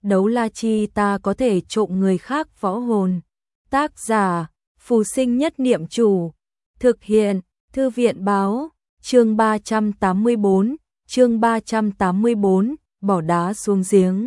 đấu la chi ta có thể trộm người khác võ hồn. Tác giả, Phù Sinh Nhất Niệm Chủ. Thực hiện, Thư viện báo, chương 384, bỏ đá xuống giếng.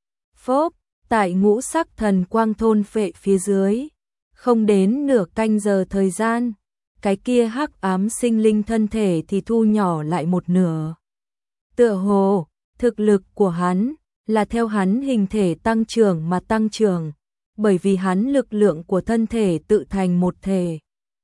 Phốp, tại Ngũ Sắc Thần Quang thôn phệ phía dưới. Không đến nửa canh giờ thời gian, cái kia hắc ám sinh linh thân thể thì thu nhỏ lại một nửa. Tựa hồ, thực lực của hắn là theo hắn hình thể tăng trưởng mà tăng trưởng, bởi vì hắn lực lượng của thân thể tự thành một thể.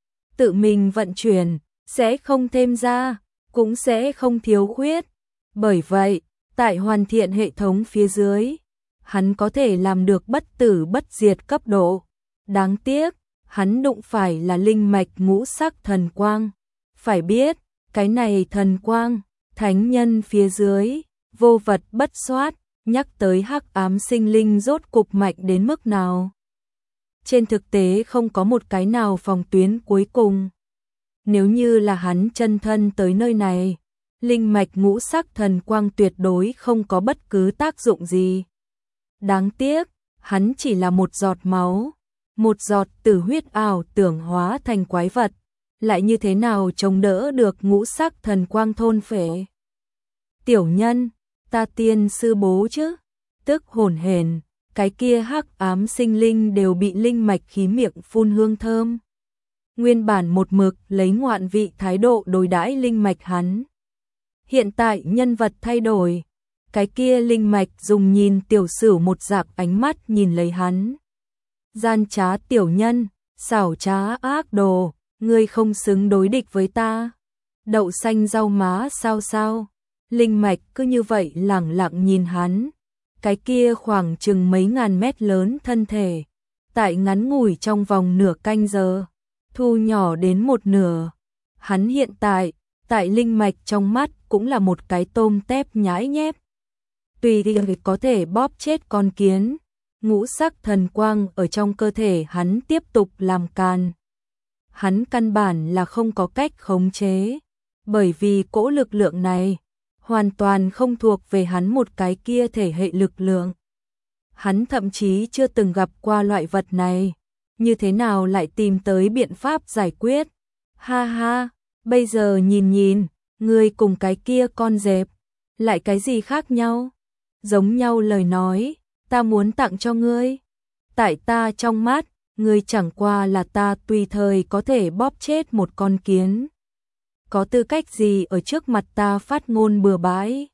Tự mình vận chuyển, sẽ không thêm ra, cũng sẽ không thiếu khuyết. Bởi vậy, tại hoàn thiện hệ thống phía dưới, hắn có thể làm được bất tử bất diệt cấp độ. Đáng tiếc, hắn đụng phải là linh mạch ngũ sắc thần quang. Phải biết, cái này thần quang, thánh nhân phía dưới, vô vật bất soát, nhắc tới hắc ám sinh linh rốt cục mạnh đến mức nào. Trên thực tế không có một cái nào phòng tuyến cuối cùng. Nếu như là hắn chân thân tới nơi này, linh mạch ngũ sắc thần quang tuyệt đối không có bất cứ tác dụng gì. Đáng tiếc, hắn chỉ là một giọt máu, một giọt tử huyết ảo tưởng hóa thành quái vật, lại như thế nào chống đỡ được ngũ sắc thần quang thôn phệ. Tiểu nhân, ta tiên sư bố chứ, tức hồn hển, cái kia hắc ám sinh linh đều bị linh mạch khí miệng phun hương thơm. Nguyên bản một mực lấy ngoạn vị thái độ đối đãi linh mạch hắn. Hiện tại nhân vật thay đổi, cái kia linh mạch dùng nhìn tiểu sử một dạng ánh mắt nhìn lấy hắn. Gian trá tiểu nhân, xảo trá ác đồ, ngươi không xứng đối địch với ta. Đậu xanh rau má sao sao, linh mạch cứ như vậy lẳng lặng nhìn hắn. Cái kia khoảng chừng mấy ngàn mét lớn thân thể, tại ngắn ngủi trong vòng nửa canh giờ, thu nhỏ đến một nửa. Hắn hiện tại, tại linh mạch trong mắt cũng là một cái tôm tép nhãi nhép. Tùy thì có thể bóp chết con kiến. Ngũ sắc thần quang ở trong cơ thể hắn tiếp tục làm càn. Hắn căn bản là không có cách khống chế, bởi vì cỗ lực lượng này hoàn toàn không thuộc về hắn một cái kia thể hệ lực lượng. Hắn thậm chí chưa từng gặp qua loại vật này, như thế nào lại tìm tới biện pháp giải quyết. Ha ha, bây giờ nhìn nhìn, ngươi cùng cái kia con dẹp, lại cái gì khác nhau? Giống nhau lời nói, ta muốn tặng cho ngươi. Tại ta trong mắt, ngươi chẳng qua là ta tùy thời có thể bóp chết một con kiến. Có tư cách gì ở trước mặt ta phát ngôn bừa bãi?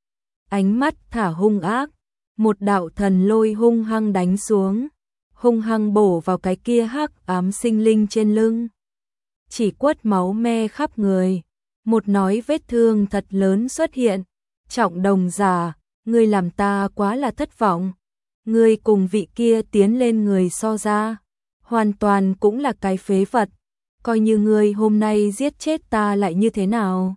Ánh mắt thả hung ác, một đạo thần lôi hung hăng đánh xuống, hung hăng bổ vào cái kia hắc ám sinh linh trên lưng. Chỉ quất máu me khắp người, một nói vết thương thật lớn xuất hiện. Trọng đồng giả, ngươi làm ta quá là thất vọng. Ngươi cùng vị kia tiến lên người so ra, hoàn toàn cũng là cái phế vật. Coi như ngươi hôm nay giết chết ta lại như thế nào?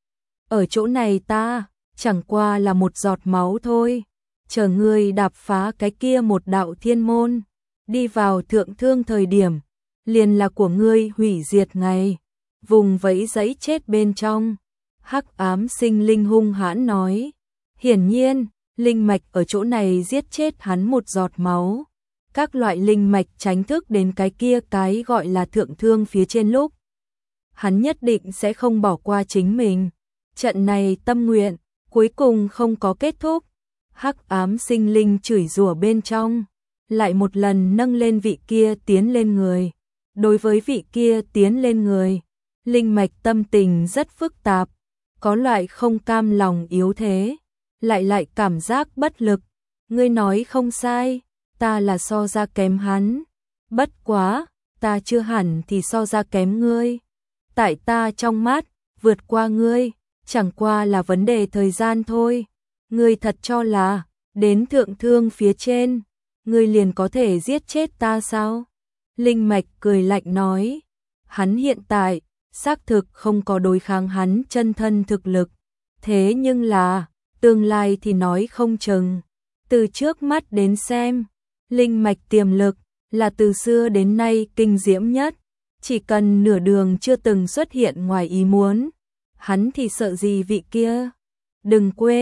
Ở chỗ này ta, chẳng qua là một giọt máu thôi. Chờ ngươi đạp phá cái kia một đạo thiên môn, đi vào thượng thương thời điểm, liền là của ngươi hủy diệt ngày. Vùng vẫy giấy chết bên trong. Hắc ám sinh linh hung hãn nói. Hiển nhiên, linh mạch ở chỗ này giết chết hắn một giọt máu. Các loại linh mạch tránh thức đến cái kia cái gọi là thượng thương phía trên lúc. Hắn nhất định sẽ không bỏ qua chính mình. Trận này tâm nguyện, cuối cùng không có kết thúc. Hắc ám sinh linh chửi rủa bên trong, lại một lần nâng lên vị kia tiến lên người. Đối với vị kia tiến lên người, linh mạch tâm tình rất phức tạp, có loại không cam lòng yếu thế, lại cảm giác bất lực. Ngươi nói không sai, ta là so ra kém hắn. Bất quá, ta chưa hẳn thì so ra kém ngươi. Tại ta trong mắt, vượt qua ngươi, chẳng qua là vấn đề thời gian thôi. Ngươi thật cho là, đến thượng thương phía trên, ngươi liền có thể giết chết ta sao? Linh mạch cười lạnh nói, hắn hiện tại, xác thực không có đối kháng hắn chân thân thực lực. Thế nhưng là, tương lai thì nói không chừng. Từ trước mắt đến xem, linh mạch tiềm lực là từ xưa đến nay kinh diễm nhất. Chỉ cần nửa đường chưa từng xuất hiện ngoài ý muốn, hắn thì sợ gì vị kia. Đừng quên,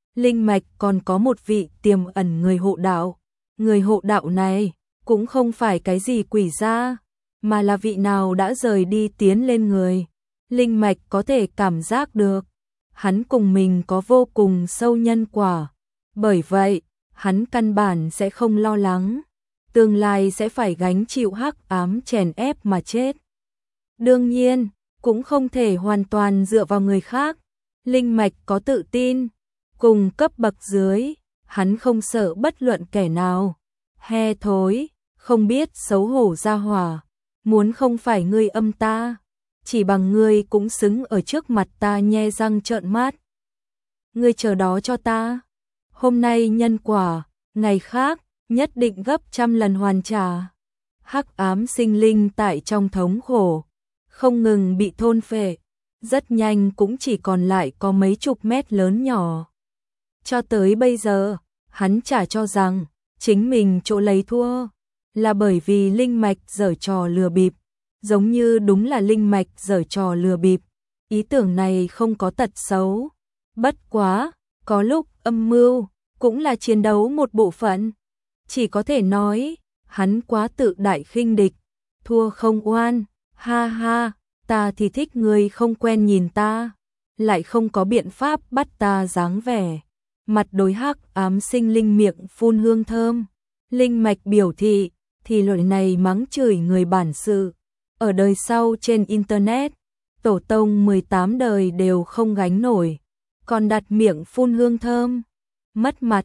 linh mạch còn có một vị tiềm ẩn người hộ đạo. Người hộ đạo này cũng không phải cái gì quỷ gia, mà là vị nào đã rời đi tiến lên người. Linh mạch có thể cảm giác được, hắn cùng mình có vô cùng sâu nhân quả. Bởi vậy, hắn căn bản sẽ không lo lắng, tương lai sẽ phải gánh chịu hắc ám chèn ép mà chết. Đương nhiên, cũng không thể hoàn toàn dựa vào người khác. Linh mạch có tự tin, cùng cấp bậc dưới, hắn không sợ bất luận kẻ nào. He thối, không biết xấu hổ ra hỏa, muốn không phải ngươi âm ta, chỉ bằng ngươi cũng xứng ở trước mặt ta nhe răng trợn mắt. Ngươi chờ đó cho ta, hôm nay nhân quả, ngày khác, nhất định gấp trăm lần hoàn trả. Hắc ám sinh linh tại trong thống khổ, không ngừng bị thôn phệ, rất nhanh cũng chỉ còn lại có mấy chục mét lớn nhỏ. Cho tới bây giờ, hắn chả cho rằng chính mình chỗ lấy thua là bởi vì linh mạch giở trò lừa bịp, giống như đúng là linh mạch giở trò lừa bịp. Ý tưởng này không có tật xấu, bất quá, có lúc âm mưu cũng là chiến đấu một bộ phận. Chỉ có thể nói, hắn quá tự đại khinh địch, thua không oan, ha ha, ta thì thích người không quen nhìn ta, lại không có biện pháp bắt ta dáng vẻ. Mặt đối hắc ám sinh linh miệng phun hương thơm, linh mạch biểu thị, thì loại này mắng chửi người bản sự. Ở đời sau trên Internet, tổ tông 18 đời đều không gánh nổi, còn đặt miệng phun hương thơm. Mất mặt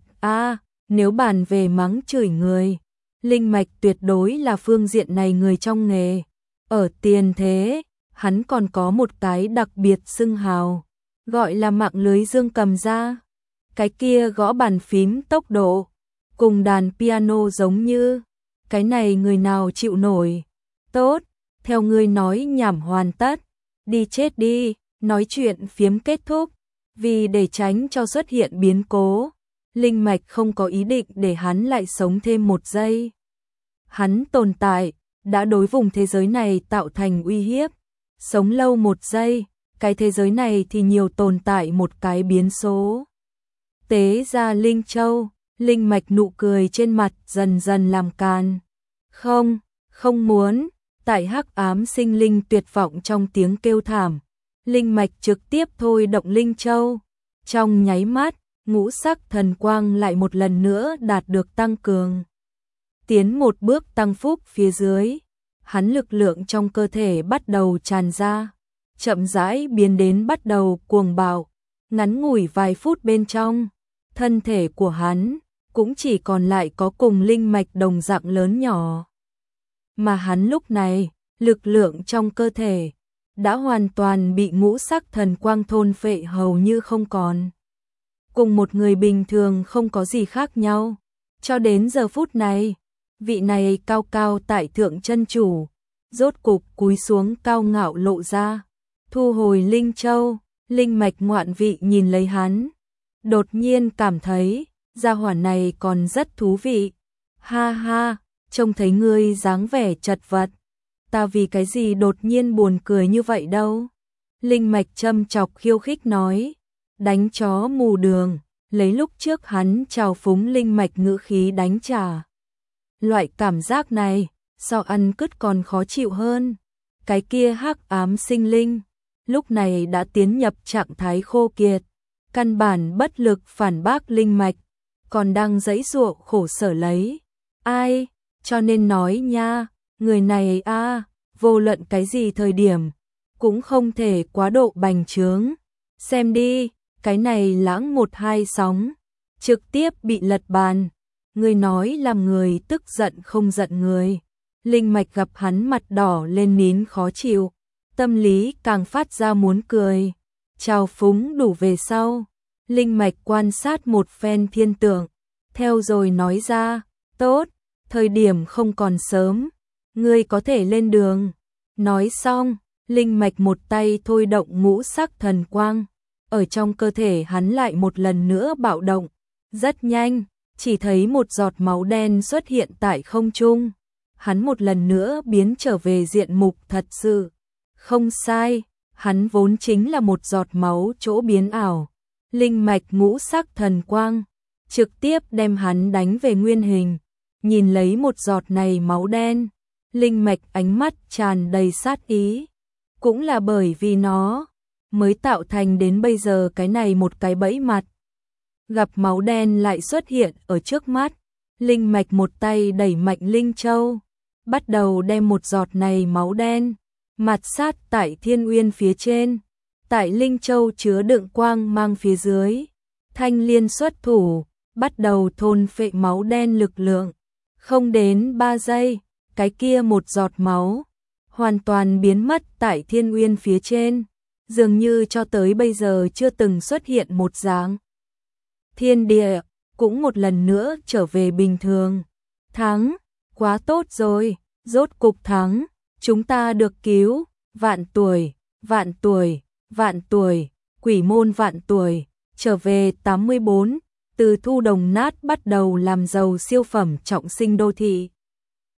nếu bàn về mắng chửi người, linh mạch tuyệt đối là phương diện này người trong nghề. Ở tiền thế, hắn còn có một cái đặc biệt xưng hào, gọi là mạng lưới dương cầm ra. Cái kia gõ bàn phím tốc độ, cùng đàn piano giống như, cái này người nào chịu nổi. Tốt, theo ngươi nói nhảm hoàn tất, đi chết đi, nói chuyện phiếm kết thúc. Vì để tránh cho xuất hiện biến cố, linh mạch không có ý định để hắn lại sống thêm một giây. Hắn tồn tại, đã đối vùng thế giới này tạo thành uy hiếp. Sống lâu một giây, cái thế giới này thì nhiều tồn tại một cái biến số. Tế ra Linh Châu, linh mạch nụ cười trên mặt dần dần làm càn. Không muốn, tại hắc ám sinh linh tuyệt vọng trong tiếng kêu thảm. Linh mạch trực tiếp thôi động Linh Châu. Trong nháy mắt, ngũ sắc thần quang lại một lần nữa đạt được tăng cường. Tiến một bước tăng phúc phía dưới, hắn lực lượng trong cơ thể bắt đầu tràn ra, chậm rãi biến đến bắt đầu cuồng bạo. Ngắn ngủi vài phút bên trong, thân thể của hắn cũng chỉ còn lại có cùng linh mạch đồng dạng lớn nhỏ. Mà hắn lúc này, lực lượng trong cơ thể đã hoàn toàn bị ngũ sắc thần quang thôn phệ hầu như không còn. Cùng một người bình thường không có gì khác nhau. Cho đến giờ phút này, vị này cao cao tại thượng chân chủ, rốt cục cúi xuống cao ngạo lộ ra, thu hồi Linh Châu. Linh mạch ngoạn vị nhìn lấy hắn, đột nhiên cảm thấy gia hỏa này còn rất thú vị. Ha ha, trông thấy ngươi dáng vẻ chật vật, ta vì cái gì đột nhiên buồn cười như vậy đâu. Linh mạch châm chọc khiêu khích nói, đánh chó mù đường, lấy lúc trước hắn trào phúng linh mạch ngữ khí đánh trả. Loại cảm giác này, so ăn cứt còn khó chịu hơn. Cái kia hắc ám sinh linh, lúc này đã tiến nhập trạng thái khô kiệt, căn bản bất lực phản bác linh mạch, còn đang giãy giụa khổ sở lấy. Ai, cho nên nói nha, người này vô luận cái gì thời điểm, cũng không thể quá độ bành trướng. Xem đi, cái này lãng một hai sóng, trực tiếp bị lật bàn. Người nói làm người tức giận không giận người. Linh mạch gặp hắn mặt đỏ lên nín khó chịu, tâm lý càng phát ra muốn cười. Chào phúng đủ về sau, linh mạch quan sát một phen thiên tượng, theo rồi nói ra, tốt, thời điểm không còn sớm, ngươi có thể lên đường. Nói xong, linh mạch một tay thôi động ngũ sắc thần quang, ở trong cơ thể hắn lại một lần nữa bạo động. Rất nhanh, chỉ thấy một giọt máu đen xuất hiện tại không trung. Hắn một lần nữa biến trở về diện mục thật sự. Không sai, hắn vốn chính là một giọt máu chỗ biến ảo. linh mạch ngũ sắc thần quang, trực tiếp đem hắn đánh về nguyên hình. Nhìn lấy một giọt này máu đen, linh mạch ánh mắt tràn đầy sát ý. Cũng là bởi vì nó mới tạo thành đến bây giờ cái này một cái bẫy mặt. Gặp máu đen lại xuất hiện ở trước mắt, linh mạch một tay đẩy mạnh linh châu, bắt đầu đem một giọt này máu đen mặt sát tại thiên uyên phía trên, tại linh châu chứa đựng quang mang phía dưới. Thanh Liên xuất thủ, bắt đầu thôn phệ máu đen lực lượng. Không đến 3 giây, cái kia một giọt máu hoàn toàn biến mất tại thiên uyên phía trên, dường như cho tới bây giờ chưa từng xuất hiện một dáng. Thiên địa cũng một lần nữa trở về bình thường. Thắng, quá tốt rồi, rốt cục thắng, chúng ta được cứu, vạn tuổi, vạn tuổi, vạn tuổi, quỷ môn vạn tuổi, trở về 84, từ thu đồng nát bắt đầu làm giàu siêu phẩm trọng sinh đô thị.